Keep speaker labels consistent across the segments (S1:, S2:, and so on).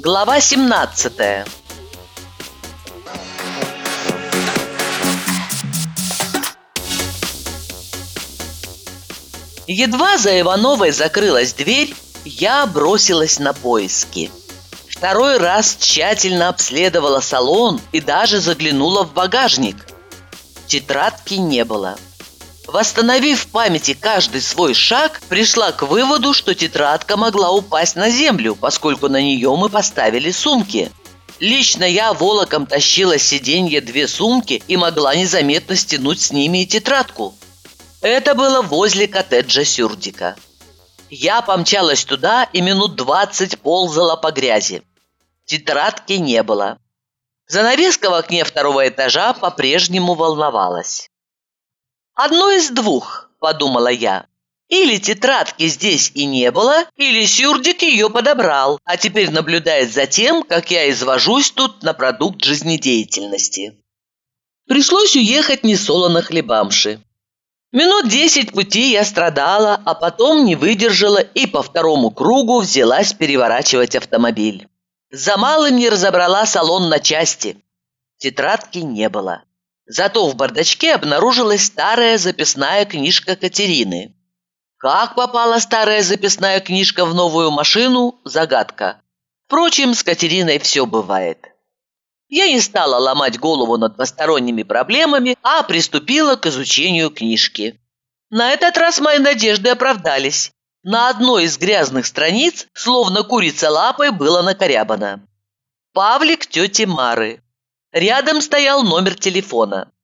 S1: Глава 17. Едва за Ивановой закрылась дверь, я бросилась на поиски. Второй раз тщательно обследовала салон и даже заглянула в багажник. Тетрадки не было. Восстановив в памяти каждый свой шаг, пришла к выводу, что тетрадка могла упасть на землю, поскольку на нее мы поставили сумки. Лично я волоком тащила с сиденья 2 сумки и могла незаметно стянуть с ними и тетрадку. Это было возле коттеджа Сюрдика. Я помчалась туда и минут 20 ползала по грязи. Тетрадки не было. Занавеска в окне 2-го этажа по-прежнему волновалась. «Одно из двух», – подумала я. «Или тетрадки здесь и не было, или Сюрдик ее подобрал, а теперь наблюдает за тем, как я извожусь тут на продукт жизнедеятельности». Пришлось уехать несолоно хлебамши. Минут 10 пути я страдала, а потом не выдержала и по 2-му кругу взялась переворачивать автомобиль. За малым не разобрала салон на части. Тетрадки не было. Зато в бардачке обнаружилась старая записная книжка Катерины. Как попала старая записная книжка в новую машину – загадка. Впрочем, с Катериной все бывает. Я не стала ломать голову над посторонними проблемами, а приступила к изучению книжки. На этот раз мои надежды оправдались. На одной из грязных страниц, словно курица лапой, было накорябано: «Павлик тети Мары». Рядом стоял номер телефона.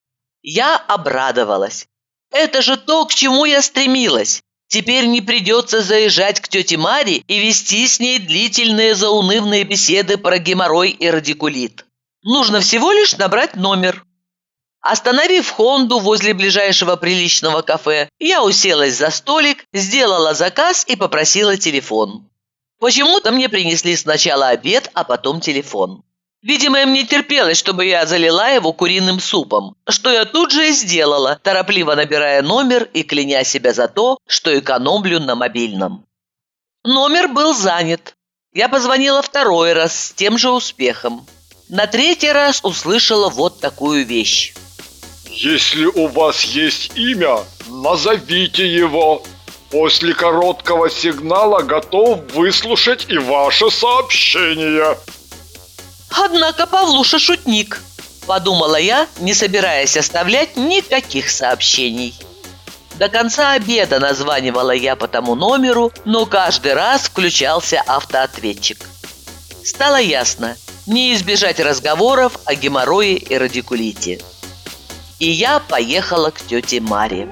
S1: Я обрадовалась. Это же то, к чему я стремилась. Теперь не придется заезжать к тете Маре и вести с ней длительные заунывные беседы про геморрой и радикулит. Нужно всего лишь набрать номер. Остановив Хонду возле ближайшего приличного кафе, я уселась за столик, сделала заказ и попросила телефон. Почему-то мне принесли сначала обед, а потом телефон. Видимо, им не терпелось, чтобы я залила его куриным супом, что я тут же и сделала, торопливо набирая номер и кляня себя за то, что экономлю на мобильном. Номер был занят. Я позвонила 2-й раз с тем же успехом. На 3-й раз услышала вот такую вещь.
S2: «Если у вас есть имя, назовите его. После короткого сигнала готов выслушать и ваше сообщение».
S1: «Однако Павлуша шутник», – подумала я, не собираясь оставлять никаких сообщений. До конца обеда названивала я по тому номеру, но каждый раз включался автоответчик. Стало ясно – не избежать разговоров о геморрое и радикулите. И я поехала к тете Маре.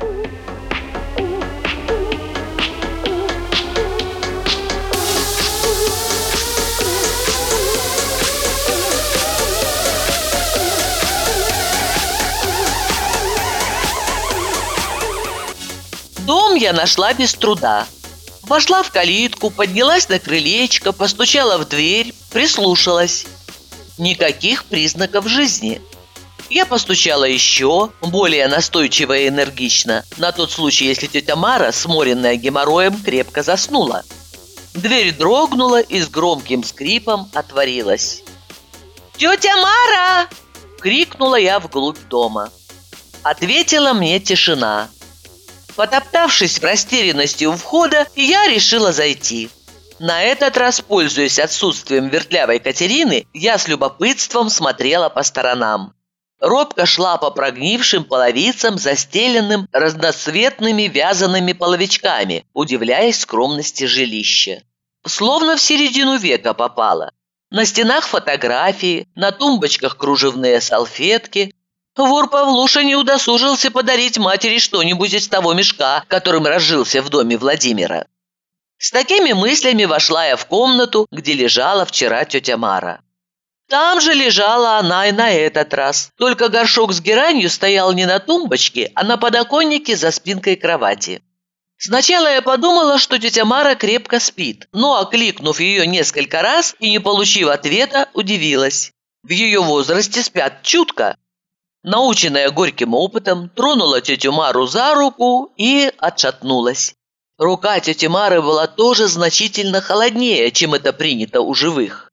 S1: Дом я нашла без труда. Вошла в калитку, поднялась на крылечко, постучала в дверь, прислушалась. Никаких признаков жизни. Я постучала еще, более настойчиво и энергично, на тот случай, если тетя Мара, сморенная геморроем, крепко заснула. Дверь дрогнула и с громким скрипом отворилась. «Тетя Мара!» – крикнула я вглубь дома. Ответила мне тишина. Потоптавшись в растерянности у входа, я решила зайти. На этот раз, пользуясь отсутствием вертлявой Катерины, я с любопытством смотрела по сторонам. Робко шла по прогнившим половицам, застеленным разноцветными вязаными половичками, удивляясь скромности жилища. Словно в середину века попала. На стенах фотографии, на тумбочках кружевные салфетки. Вор Павлуша не удосужился подарить матери что-нибудь из того мешка, которым разжился в доме Владимира. С такими мыслями вошла я в комнату, где лежала вчера тетя Мара. Там же лежала она и на этот раз, только горшок с геранью стоял не на тумбочке, а на подоконнике за спинкой кровати. Сначала я подумала, что тетя Мара крепко спит, но, окликнув ее несколько раз и не получив ответа, удивилась. В ее возрасте спят чутко. Наученная горьким опытом, тронула тетю Мару за руку и отшатнулась. Рука тети Мары была тоже значительно холоднее, чем это принято у живых.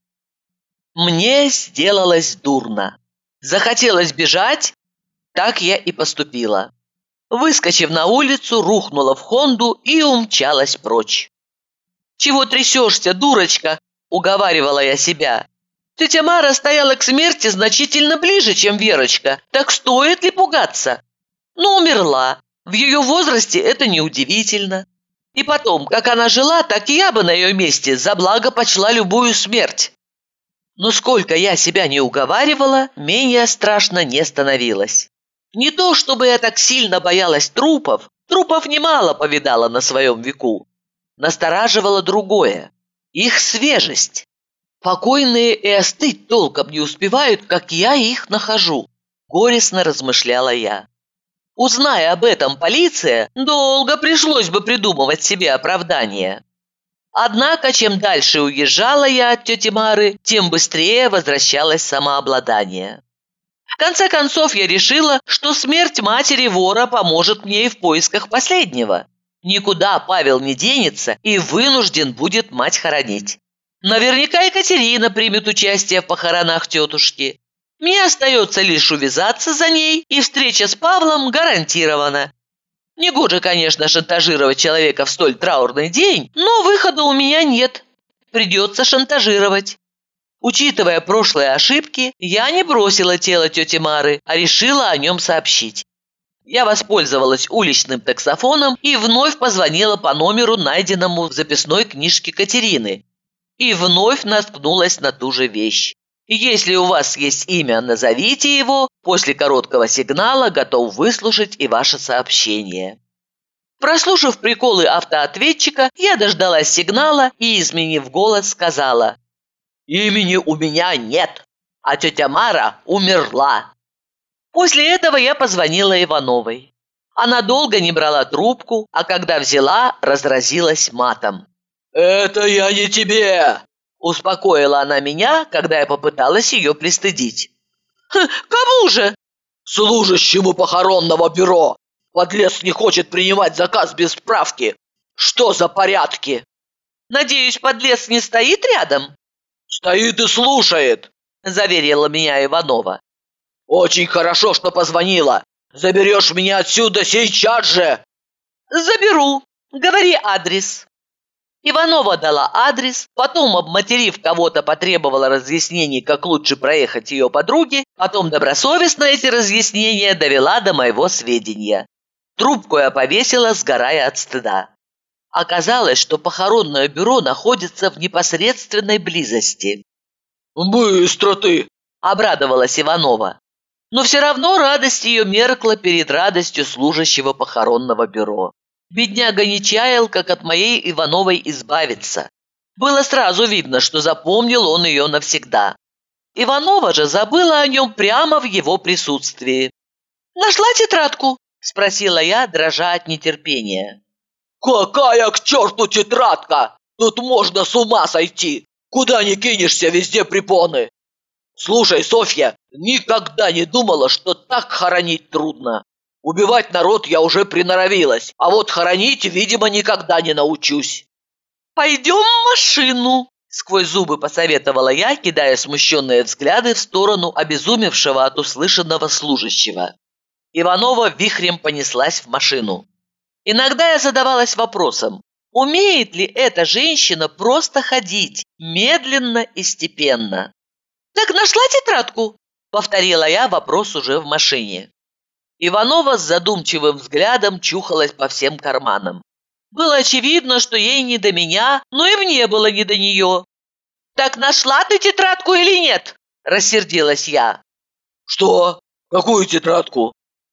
S1: Мне сделалось дурно. Захотелось бежать, так я и поступила. Выскочив на улицу, рухнула в Хонду и умчалась прочь. «Чего трясешься, дурочка?» – уговаривала я себя. Тетя Мара стояла к смерти значительно ближе, чем Верочка, так стоит ли пугаться? Но умерла. В ее возрасте это неудивительно. И потом, как она жила, так и я бы на ее месте за благо почла любую смерть. Но сколько я себя не уговаривала, менее страшно не становилось. Не то, чтобы я так сильно боялась трупов немало повидала на своем веку. Настораживало другое – их свежесть. Покойные и остыть толком не успевают, как я их нахожу, горестно размышляла я. Узная об этом полиция, долго пришлось бы придумывать себе оправдание. Однако, чем дальше уезжала я от тети Мары, тем быстрее возвращалось самообладание. В конце концов, я решила, что смерть матери вора поможет мне и в поисках последнего. Никуда Павел не денется и вынужден будет мать хоронить. Наверняка Екатерина примет участие в похоронах тетушки. Мне остается лишь увязаться за ней, и встреча с Павлом гарантирована. Негоже, конечно, шантажировать человека в столь траурный день, но выхода у меня нет. Придется шантажировать. Учитывая прошлые ошибки, я не бросила тело тети Мары, а решила о нем сообщить. Я воспользовалась уличным таксофоном и вновь позвонила по номеру, найденному в записной книжке Катерины. И вновь наткнулась на ту же вещь. Если у вас есть имя, назовите его. После короткого сигнала готов выслушать и ваше сообщение. Прослушав приколы автоответчика, я дождалась сигнала и, изменив голос, сказала: «Имени у меня нет, а тетя Мара умерла». После этого я позвонила Ивановой. Она долго не брала трубку, а когда взяла, разразилась матом. «Это я не тебе!» – успокоила она меня, когда я попыталась ее пристыдить. «Кому же?» «Служащему похоронного бюро! Подлец не хочет принимать заказ без справки! Что за порядки?» «Надеюсь, подлец не стоит рядом?» «Стоит и слушает!» – заверила меня Иванова. «Очень хорошо, что позвонила! Заберешь меня отсюда сейчас же!» «Заберу! Говори адрес!» Иванова дала адрес, потом, обматерив кого-то, потребовала разъяснений, как лучше проехать ее подруге, потом добросовестно эти разъяснения довела до моего сведения. Трубку я повесила, сгорая от стыда. Оказалось, что похоронное бюро находится в непосредственной близости. «Быстро ты!» – обрадовалась Иванова. Но все равно радость ее меркла перед радостью служащего похоронного бюро. Бедняга не чаял, как от моей Ивановой избавиться. Было сразу видно, что запомнил он ее навсегда. Иванова же забыла о нем прямо в его присутствии. «Нашла тетрадку?» – спросила я, дрожа от нетерпения. «Какая к черту тетрадка? Тут можно с ума сойти! Куда ни кинешься, везде препоны! Слушай, Софья, никогда не думала, что так хоронить трудно. Убивать народ я уже приноровилась, а вот хоронить, видимо, никогда не научусь». «Пойдем в машину», – сквозь зубы посоветовала я, кидая смущенные взгляды в сторону обезумевшего от услышанного служащего. Иванова вихрем понеслась в машину. Иногда я задавалась вопросом, умеет ли эта женщина просто ходить, медленно и степенно. «Так нашла тетрадку?» – повторила я вопрос уже в машине. Иванова с задумчивым взглядом чухалась по всем карманам. Было очевидно, что ей не до меня, но и мне было не до нее. «Так нашла ты тетрадку или нет?» – рассердилась я. «Что? Какую тетрадку?»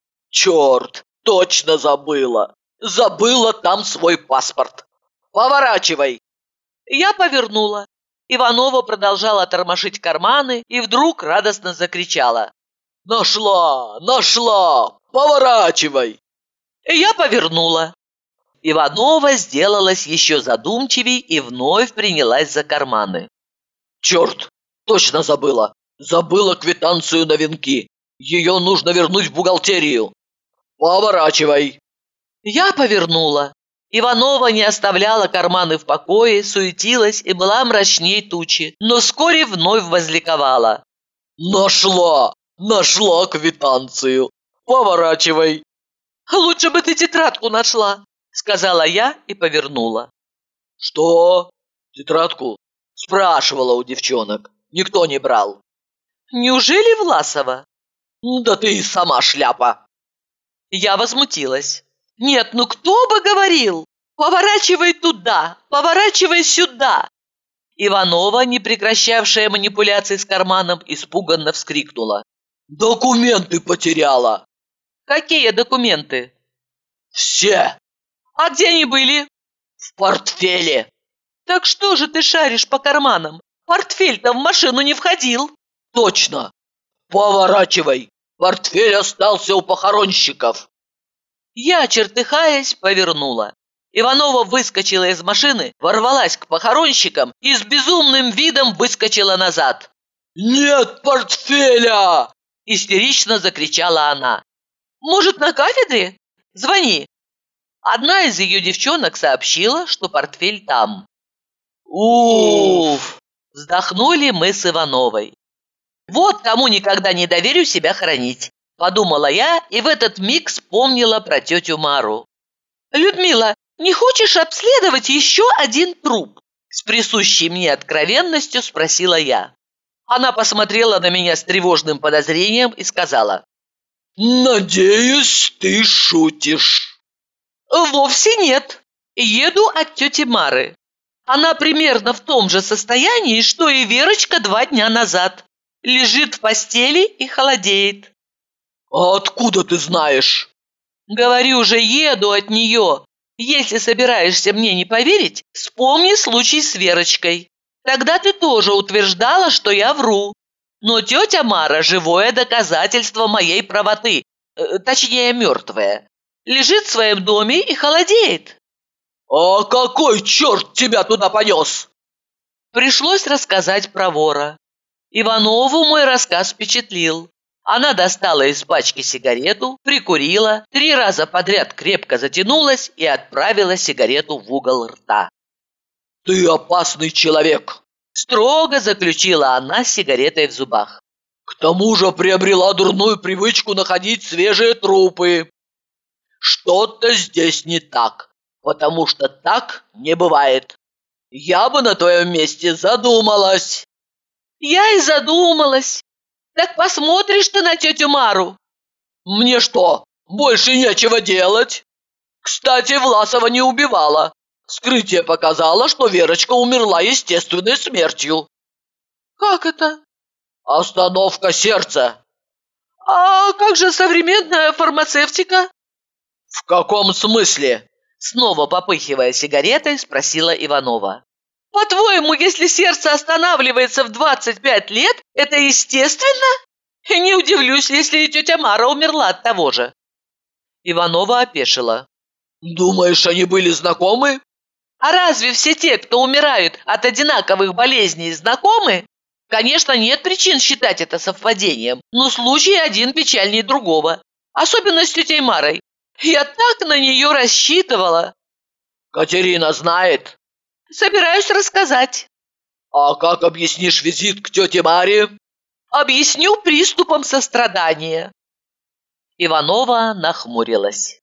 S1: «Черт, точно забыла! Забыла там свой паспорт! Поворачивай!» Я повернула. Иванова продолжала тормошить карманы и вдруг радостно закричала: «Нашла! Нашла! Поворачивай!» Я повернула. Иванова сделалась еще задумчивей и вновь принялась за карманы. «Черт! Точно забыла! Забыла квитанцию на венки! Ее нужно вернуть в бухгалтерию! Поворачивай!» Я повернула. Иванова не оставляла карманы в покое, суетилась и была мрачней тучи, но вскоре вновь возликовала. «Нашла! Нашла квитанцию! Поворачивай!» «Лучше бы ты тетрадку нашла», — сказала я и повернула. «Что? Тетрадку?» — спрашивала у девчонок. Никто не брал. «Неужели Власова?» «Да ты и сама шляпа!» Я возмутилась. «Нет, ну кто бы говорил? Поворачивай туда, поворачивай сюда!» Иванова, не прекращавшая манипуляции с карманом, испуганно вскрикнула. «Документы потеряла!» «Какие документы?» «Все!» «А где они были?» «В портфеле!» «Так что же ты шаришь по карманам? Портфель-то в машину не входил!» «Точно! Поворачивай! Портфель остался у похоронщиков!» Я, чертыхаясь, повернула. Иванова выскочила из машины, ворвалась к похоронщикам и с безумным видом выскочила назад. «Нет портфеля!» – истерично закричала она. «Может, на кафедре? Звони!» Одна из ее девчонок сообщила, что портфель там. «Уф!» – вздохнули мы с Ивановой. «Вот кому никогда не доверю себя хранить», – подумала я и в этот миг вспомнила про тетю Мару. «Людмила, не хочешь обследовать еще один труп?» С присущей мне откровенностью спросила я. Она посмотрела на меня с тревожным подозрением и сказала: «Надеюсь, ты шутишь». «Вовсе нет. Еду от тети Мары. Она примерно в том же состоянии, что и Верочка 2 дня назад. Лежит в постели и холодеет». «А откуда ты знаешь?» «Говорю же, еду от нее. Если собираешься мне не поверить, вспомни случай с Верочкой. Тогда ты тоже утверждала, что я вру. Но тетя Мара – живое доказательство моей правоты, точнее, мертвая. Лежит в своем доме и холодеет». «А какой черт тебя туда понес?» Пришлось рассказать про вора. Иванову мой рассказ впечатлил. Она достала из пачки сигарету, прикурила, 3 раза подряд крепко затянулась и отправила сигарету в угол рта. «Ты опасный человек!» – строго заключила она с сигаретой в зубах. «К тому же приобрела дурную привычку находить свежие трупы. Что-то здесь не так, потому что так не бывает. Я бы на твоем месте задумалась». «Я и задумалась. Так посмотришь ты на тетю Мару?» «Мне что, больше нечего делать? Кстати, Власова не убивала. Вскрытие показало, что Верочка умерла естественной смертью». «Как это?» «Остановка сердца». «А как же современная фармацевтика?» «В каком смысле?» Снова попыхивая сигаретой, спросила Иванова. «По-твоему, если сердце останавливается в 25 лет, это естественно? И не удивлюсь, если и тетя Мара умерла от того же». Иванова опешила. «Думаешь, они были знакомы?» «А разве все те, кто умирают от одинаковых болезней, знакомы? Конечно, нет причин считать это совпадением, но случай один печальнее другого. Особенно с тетей Марой. Я так на нее рассчитывала». «Катерина знает?» «Собираюсь рассказать». «А как объяснишь визит к тете Маре?» «Объясню приступом сострадания». Иванова нахмурилась.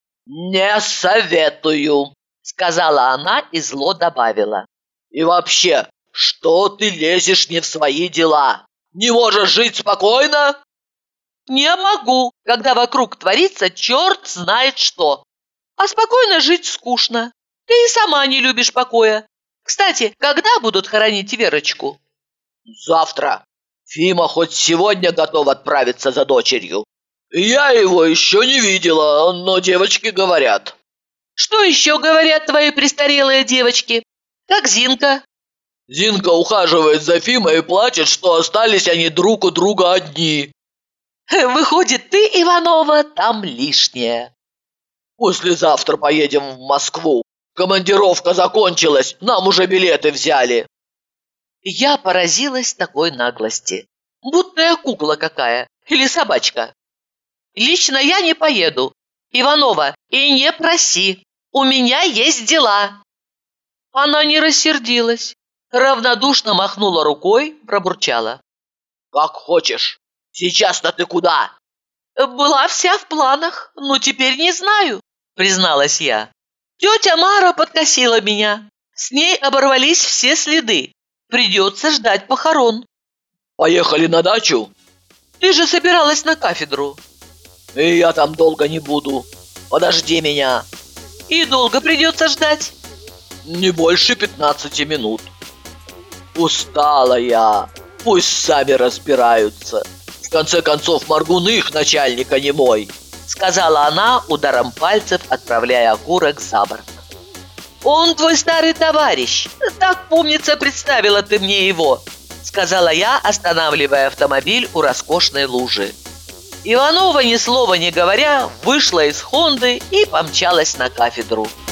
S1: «Не советую», — сказала она и зло добавила. «И вообще, что ты лезешь не в свои дела? Не можешь жить спокойно?» «Не могу, когда вокруг творится черт знает что. А спокойно жить скучно. Ты и сама не любишь покоя. Кстати, когда будут хоронить Верочку?» «Завтра. Фима хоть сегодня готов отправиться за дочерью. Я его еще не видела, но девочки говорят». «Что еще говорят твои престарелые девочки? Как Зинка?» «Зинка ухаживает за Фимой и плачет, что остались они друг у друга одни». «Выходит, ты, Иванова, там лишняя». «Послезавтра поедем в Москву. Командировка закончилась, нам уже билеты взяли». Я поразилась такой наглости. Будто я кукла какая или собачка. «Лично я не поеду. Иванова, и не проси». У меня есть дела». Она не рассердилась, равнодушно махнула рукой, пробурчала: «Как хочешь. Сейчас-то ты куда?» «Была вся в планах, но теперь не знаю», призналась я. «Тетя Мара подкосила меня. С ней оборвались все следы. Придется ждать похорон».
S3: «Поехали на дачу?»
S1: «Ты же собиралась на кафедру».
S3: «И я там долго не буду. Подожди меня».
S1: «И долго придется ждать?»
S3: «Не больше 15 минут». «Устала я. Пусть сами разбираются. В конце концов, Моргун их начальник, а не мой»,
S1: сказала она, ударом пальцев отправляя окурок за борт. «Он твой старый товарищ. Так, помнится, представила ты мне его», сказала я, останавливая автомобиль у роскошной лужи. Иванова, ни слова не говоря, вышла из «Хонды» и помчалась на кафедру.